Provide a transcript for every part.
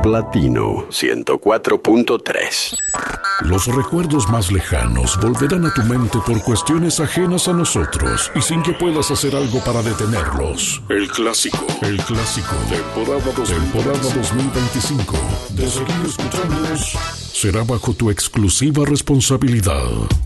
Platino 104.3. Los recuerdos más lejanos volverán a tu mente por cuestiones ajenas a nosotros y sin que puedas hacer algo para detenerlos. El clásico, temporada 2025. De seguir escuchándonos, será bajo tu exclusiva responsabilidad.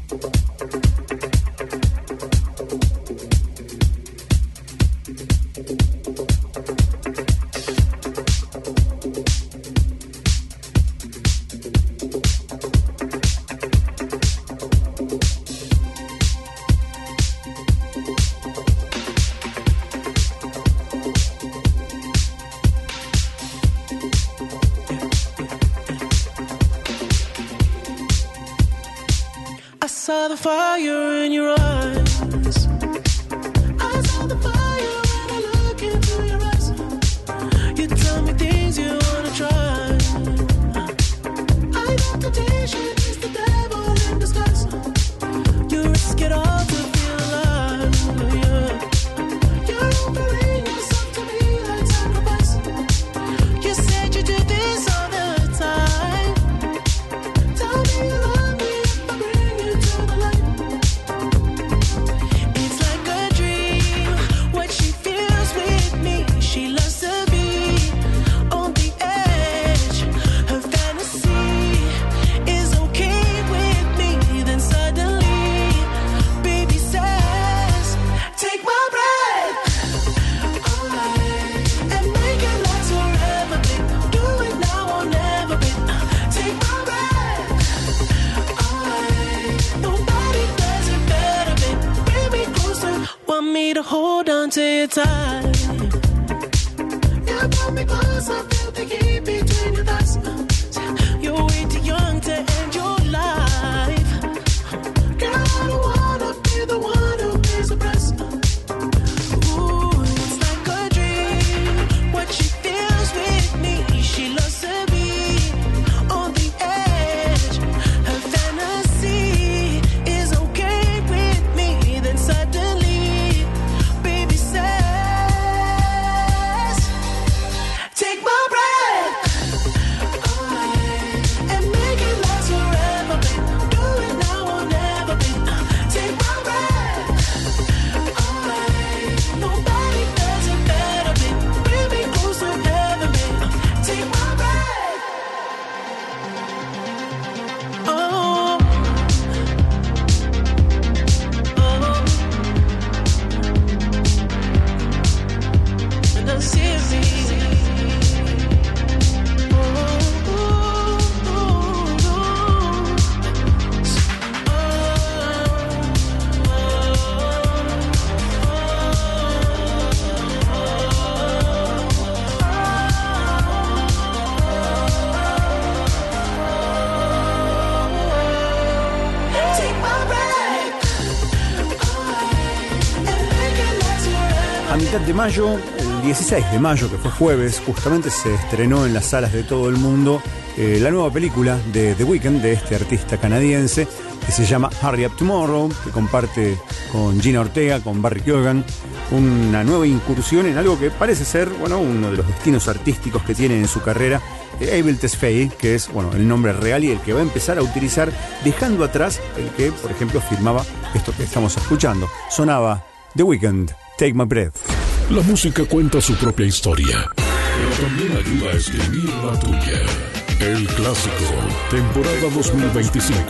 De mayo, el 16 de mayo, que fue jueves, justamente se estrenó en las salas de todo el mundo la nueva película de The Weeknd, de este artista canadiense, que se llama Hurry Up Tomorrow, que comparte con Gina Ortega, con Barry Keoghan, una nueva incursión en algo que parece ser, bueno, uno de los destinos artísticos que tiene en su carrera, Abel Tesfaye, que es, bueno, el nombre real y el que va a empezar a utilizar, dejando atrás el que, por ejemplo, firmaba esto que estamos escuchando. Sonaba The Weeknd, Take My Breath. La música cuenta su propia historia, pero también ayuda a escribir la tuya. El clásico, temporada 2025,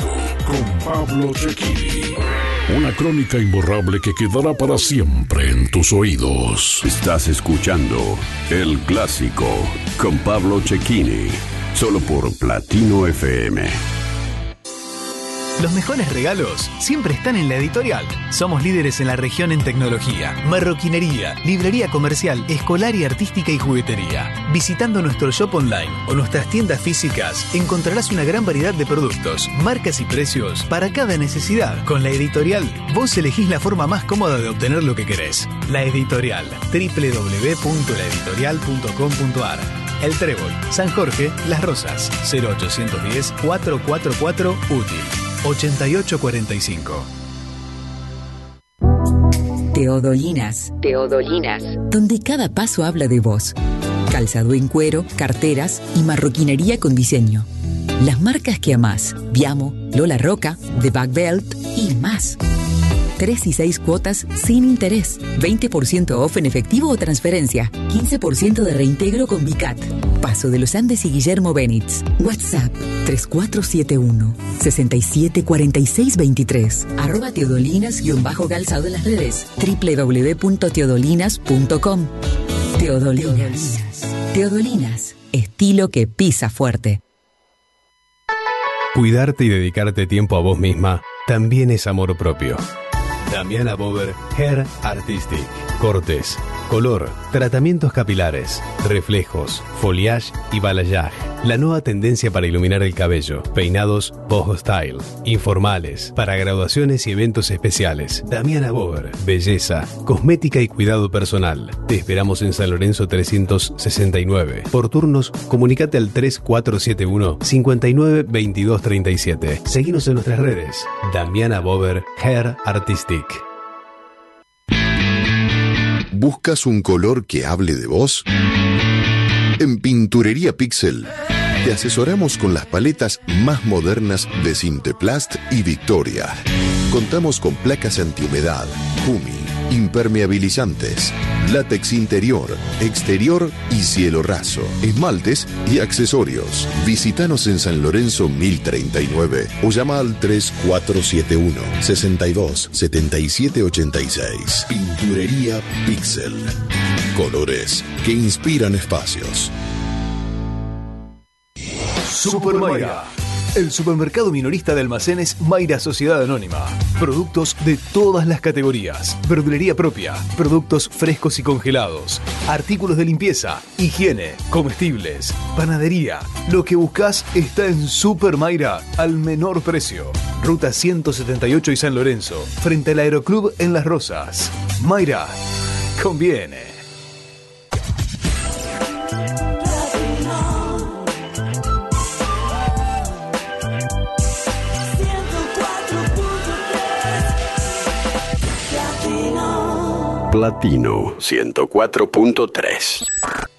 con Pablo Cecchini. Una crónica imborrable que quedará para siempre en tus oídos. Estás escuchando El Clásico con Pablo Cecchini, solo por Platino FM. Los mejores regalos siempre están en La Editorial. Somos líderes en la región en tecnología, marroquinería, librería comercial, escolar y artística y juguetería. Visitando nuestro shop online o nuestras tiendas físicas, encontrarás una gran variedad de productos, marcas y precios para cada necesidad. Con La Editorial, vos elegís la forma más cómoda de obtener lo que querés. La Editorial, www.laeditorial.com.ar. El Trébol, San Jorge, Las Rosas, 0810-444 útil. 8845. Teodolinas, donde cada paso habla de vos. calzado en cuero, carteras y marroquinería con diseño. Las marcas que amás: Viamo, Lola Roca, The Back Belt y más. 3 y 6 cuotas sin interés, 20% off en efectivo o transferencia, 15% de reintegro con Vicat. Paso de los Andes y Guillermo Benítez. WhatsApp 3471-674623. @teodolinas_calzado en las redes. www.teodolinas.com. Teodolinas. Teodolinas. Estilo que pisa fuerte. Cuidarte y dedicarte tiempo a vos misma también es amor propio. Damiana Bober Hair Artistic. Cortes, color, tratamientos capilares, reflejos, foliage y balayage. La nueva tendencia para iluminar el cabello. Peinados boho style, informales, para graduaciones y eventos especiales. Damiana Bober, belleza, cosmética y cuidado personal. Te esperamos en San Lorenzo 369. Por turnos, comunicate al 3471 59 22 37. Seguinos en nuestras redes. Damiana Bober Hair Artistic. ¿Buscas un color que hable de vos? En Pinturería Pixel te asesoramos con las paletas más modernas de Sinteplast y Victoria. Contamos con placas antihumedad, Humi, impermeabilizantes, látex interior, exterior y cielo raso, esmaltes y accesorios. Visítanos en San Lorenzo 1039 o llama al 3471 62 77 86. Pinturería Pixel. Colores que inspiran espacios. Super Mayra, el supermercado minorista de almacenes Mayra Sociedad Anónima. Productos de todas las categorías, verdulería propia, productos frescos y congelados, artículos de limpieza, higiene, comestibles, panadería. Lo que buscas está en Super Mayra al menor precio. Ruta 178 y San Lorenzo, frente al Aeroclub en Las Rosas. Mayra, conviene. Platino 104.3.